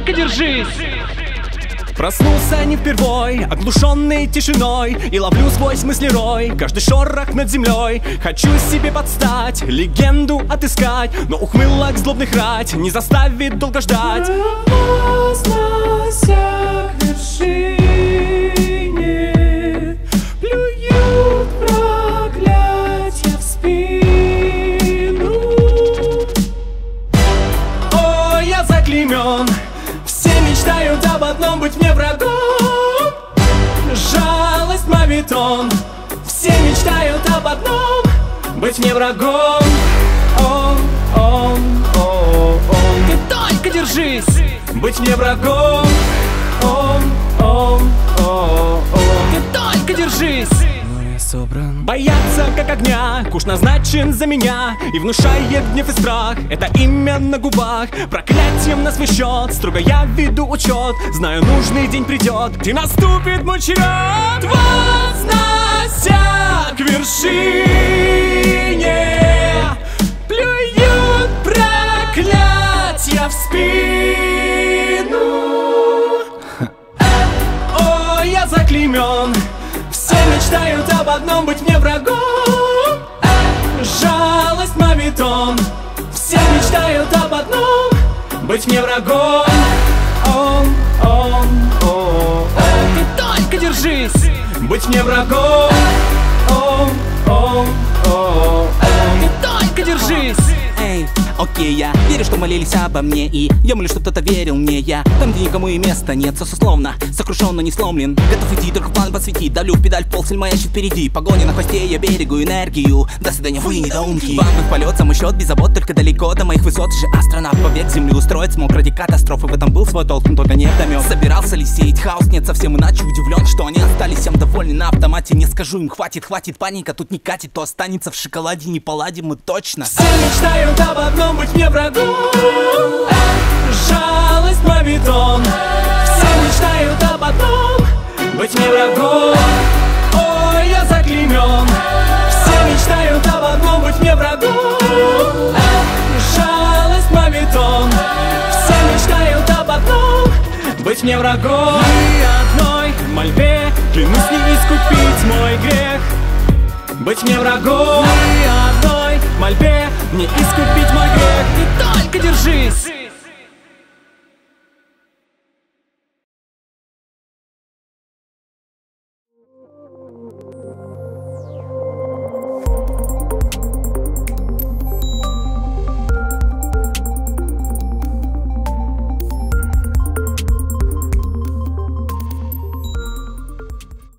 только держись. Проснулся не впервой, оглушенный тишиной, и ловлю сквозь мысли рой каждый шорох над землей. Хочу себе подстать, легенду отыскать, но ухмылок злобных рать не заставит долго ждать. Возносся к вершине, плюют проклятья в спину. О, я заклеймен, все мечтают об одном — быть мне врагом. Жалость моветон, все мечтают об одном — быть мне врагом. Ты только держись. Быть мне врагом. Ты только держись. Бояться как огня, куш назначен за меня и внушает гнев и страх. Это имя на губах, проклятием на свой счет. Строго я веду учет, знаю, нужный день придет, и наступит мой черед. Возносся к вершине, плюют проклятья в спину. О, я заклеймен, все мечтают об одном — быть мне врагом. Жалость моветон, все мечтают об одном — быть мне врагом. Ты только держись. Быть мне врагом. Ты только держись. Эй, окей, я верю, что молились обо мне, и я молю, что кто-то верил мне. Я там, где никому и места нет, сословно сокрушен, но не сломлен. Готов идти, только в план посвятить. Давлю в педаль, полсель маячит впереди. Погони на хвосте, я берегу энергию. До свидания, вы недоумки. Вам в полет, за мой счет, без забот, только далеко до моих высот. Же астронавт побег земли устроить смог ради катастрофы. В этом был свой толк, но только не вдомёк. Собирался ли сеять хаос? Нет, совсем иначе. Удивлен, что они остались всем довольны на автомате. Не скажу им, хватит, паника тут не катит. То останется в шоколаде, не поладим мы точно. Все мечтают об одном — быть мне врагом. Жалость моветон, все мечтают об одном — быть мне врагом. О, я заклеймен, все мечтают об одном — быть мне врагом. Жалость моветон, все мечтают об одном — быть мне врагом. И одной мольбе клянусь не искупить мой грех. Быть мне врагом. И одной мольбе не искупить мой грех. Ты только держись.